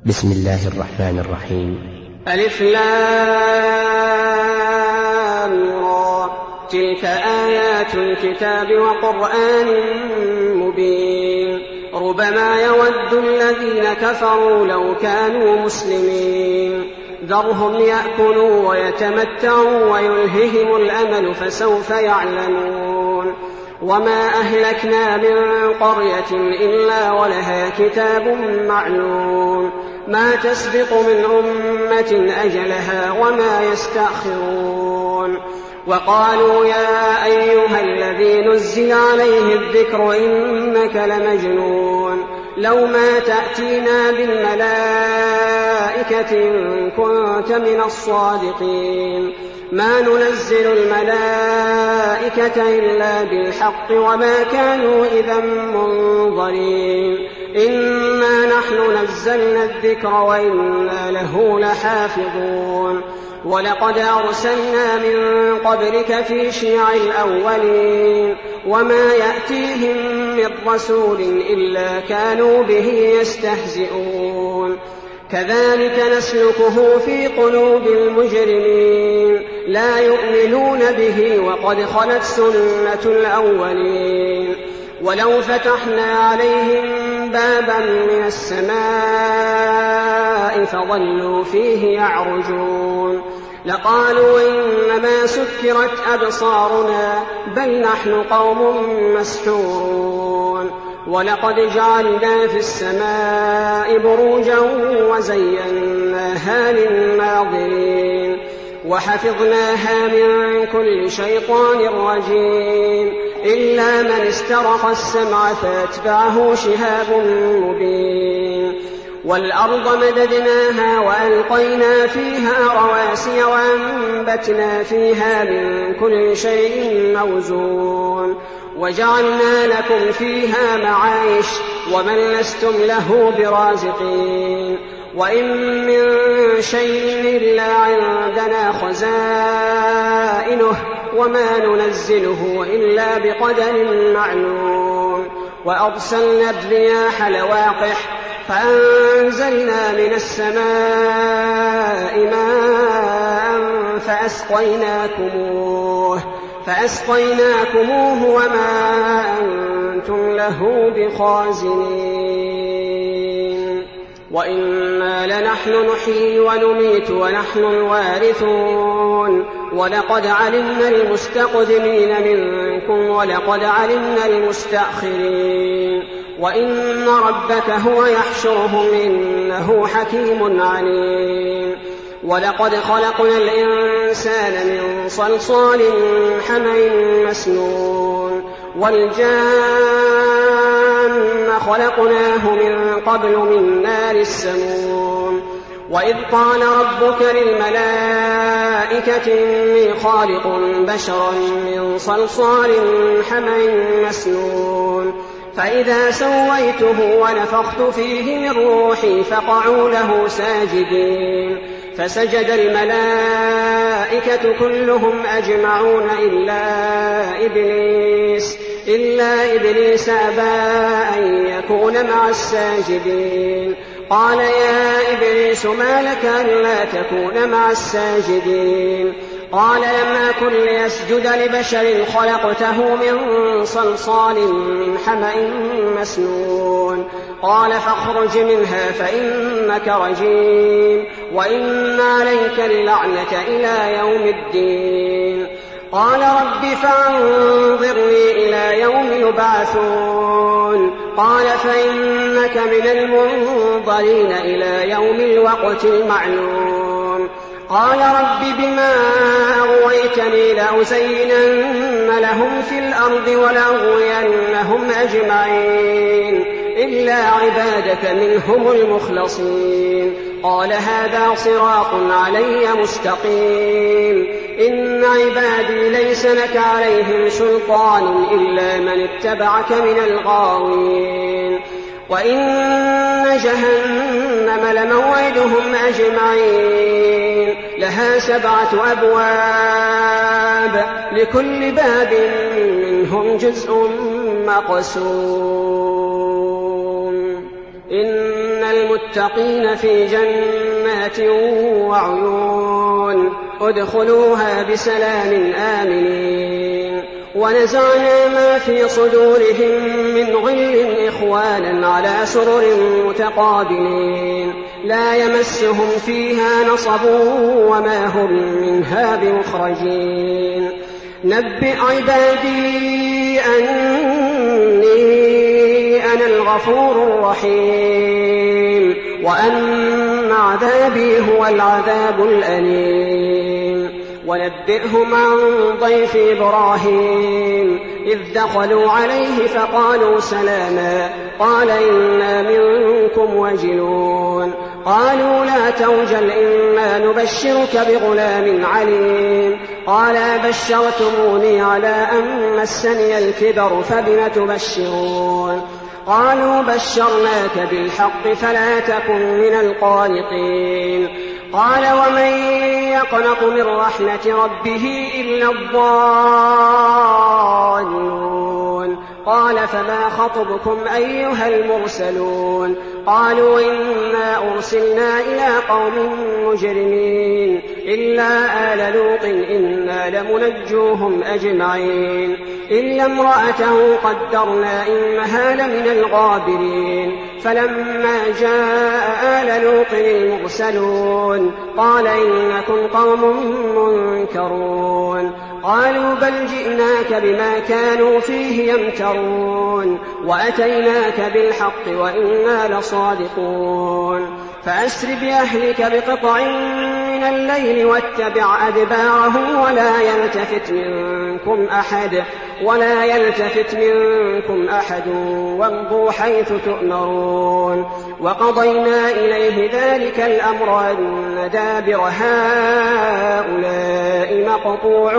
بسم الله الرحمن الرحيم. ألف لام را، تلك آيات الكتاب وقرآن مبين. ربما يود الذين كفروا لو كانوا مسلمين. ذرهم يأكلوا ويتمتعوا ويلههم الأمل فسوف يعلمون. وما أهلكنا من قرية إلا ولها كتاب معلوم، ما تسبق من أمة أجلها وما يستأخرون. وقالوا يا أيها الذي نزل عليه الذكر إنك لمجنون، لو ما تأتينا بالملائكة إن كنت من الصادقين. ما ننزل الملائكة إلا بالحق وما كانوا إذا منظرين. إنا نحن نزلنا الذكر وإنا له لحافظون. ولقد أرسلنا من قبلك في شيع الأولين، وما يأتيهم من رسول إلا كانوا به يستهزئون. كذلك نسلكه في قلوب المجرمين، لا يؤمنون به وقد خلت سنة الأولين. ولو فتحنا عليهم بابا من السماء فظلوا فيه يعرجون لقالوا إنما سكرت أبصارنا بل نحن قوم مسحورون. ولقد جعلنا في السماء بروجا وزيناها للناظرين وحفظناها من كل شيطان رجيم إلا من استرق السمع فاتبعه شهاب مبين. والأرض مددناها وألقينا فيها رواسي وأنبتنا فيها من كل شيء موزون وجعلنا لكم فيها معايش ومن لستم له برازقين. وإن من شيء إلا عندنا خزائنه وما ننزله إلا بقدر معلوم. وأرسلنا الرياح لواقح فأنزلنا من السماء ماء فأسقيناكموه وما أنتم له بخازنين. وإنا لنحن نحيي ونميت ونحن الوارثون. ولقد علمنا المستقدمين منكم ولقد علمنا المستأخرين. وإن ربك هو يحشرهم إنه حكيم عليم. ولقد خلقنا الإنسان من صلصال حمإ مسنون والجان خلقناه من قبل من نار السموم. وإذ قال ربك للملائكة إني خالق بشرا من صلصال حمإ مسنون فإذا سويته ونفخت فيه من روحي فقعوا له ساجدين. فسجد الملائكة كلهم أجمعون إلا إبليس أبى أن يكون مع الساجدين. قال يا إبليس ما لك ألا تكون مع الساجدين؟ قال لم أكن لأسجد لبشر خلقته من صلصال من حمأ مسنون. قال فاخرج منها فإنك رجيم وإن عليك اللعنة إلى يوم الدين. قال رب فانظرني إلى يوم يبعثون. قال فإنك من المنظرين إلى يوم الوقت المعلوم. قال رب بما أغويتني لأزينن لهم في الأرض ولأغوينهم أجمعين إلا عبادك منهم المخلصين. قال هذا صراط علي مستقيم. إن عبادي ليس لك عليهم سلطان إلا من اتبعك من الغاوين. وإن جهنم لموعدهم أجمعين لها 7 أبواب لكل باب منهم جزء مقسوم. إن المتقين في جنات وعيون ادخلوها بسلام آمنين. ونزعنا ما في صدورهم من غل إخوانا على سرر متقابلين لا يمسهم فيها نصب وما هم منها بمخرجين. نبئ عبادي أني أنا الغفور الرحيم وأن عذابي هو العذاب الأليم. ونبئهم عن ضيف إبراهيم إذ دخلوا عليه فقالوا سلاما قال إنا منكم وجلون. قالوا لا توجل إنا نبشرك بغلام عليم. قال بشرتموني على أن مسني الكبر فبم تبشرون. قالوا بشرناك بالحق فلا تكن من القانطين. قال ومن يقنط من رحمة ربه إلا الضالون. قال فما خطبكم أيها المرسلون؟ قالوا إنا أرسلنا إلى قوم مجرمين إلا آل لوط إنا لمنجوهم أجمعين إلا امرأته قدرنا إنها لمن الغابرين. فلما جاء آل لوط المرسلون قال إنكم قوم منكرون. قالوا بل جئناك بما كانوا فيه يمترون وأتيناك بالحق وإنا لصادقون. فأسر بأهلك بقطع من الليل واتبع أدبارهم ولا يلتفت منكم أحد وامضوا حيث تؤمرون. وقضينا إليه ذلك الأمر أن دابر هؤلاء مقطوع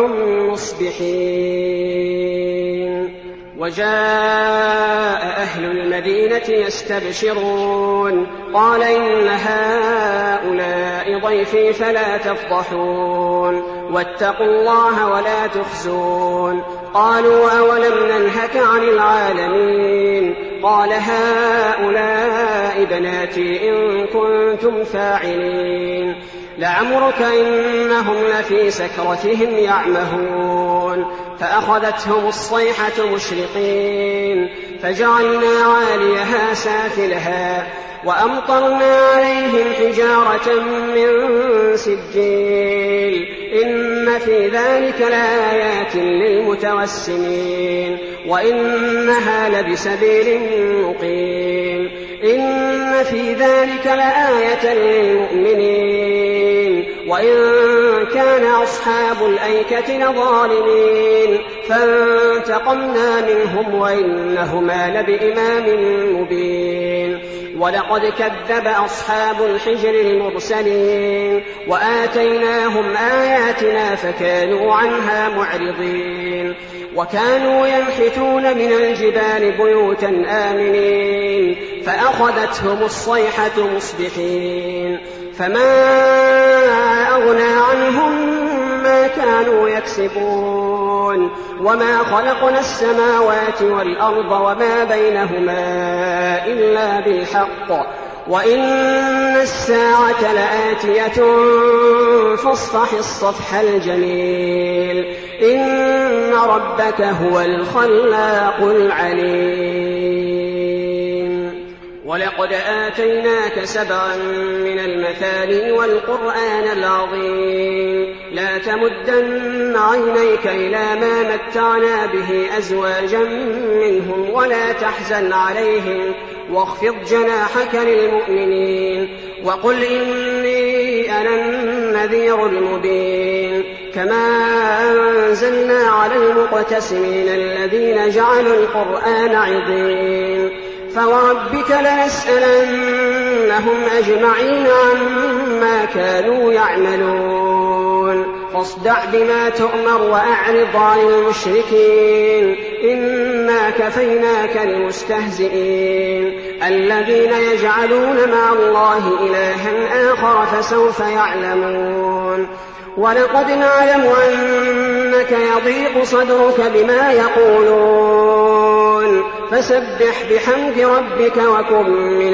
مصبحين. وجاء أهل المدينة يستبشرون قال إن هؤلاء ضيفي فلا تفضحون واتقوا الله ولا تخزون. قالوا أولم ننهك عن العالمين؟ قال هؤلاء بناتي إن كنتم فاعلين. لعمرك إنهم لفي سكرتهم يعمهون. فأخذتهم الصيحة مشرقين فجعلنا عاليها سافلها وأمطرنا عليهم حجارة من سجيل إن في ذلك لآيات للمتوسمين وإنها لبسبيل مقيم. إن في ذلك لآية للمؤمنين وإن كان أصحاب الأيكة لظالمين فانتقمنا منهم وإنهما لبإمام مبين. ولقد كذب أصحاب الحجر المرسلين وآتيناهم آياتنا فكانوا عنها معرضين. وكانوا ينحتون من الجبال بيوتا آمنين فأخذتهم الصيحة مصبحين فما أغنى عنهم ما كانوا يكسبون. وما خلقنا السماوات والأرض وما بينهما إلا بالحق وإن الساعة لآتية فاصفح الصفح الجميل. إن ربك هو الخلاق العليم. ولقد آتيناك 7 من المثاني والقرآن العظيم. لا تمدن عينيك إلى ما متعنا به أزواجا منهم ولا تحزن عليهم واخفض جناحك للمؤمنين وقل إني أنا النذير المبين. كما أنزلنا على المقتسمين الذين جعلوا القرآن عضين. فوربك لنسألنهم أجمعين عما كانوا يعملون. فاصدع بما تؤمر وأعرض عن المشركين إنا كفيناك المستهزئين الذين يجعلون مع الله إلها آخر فسوف يعلمون. ولقد نعلم أنك يضيق صدرك بما يقولون فسبح بحمد ربك وكن من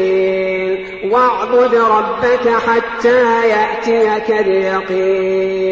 الساجدين واعبد ربك حتى يأتيك اليقين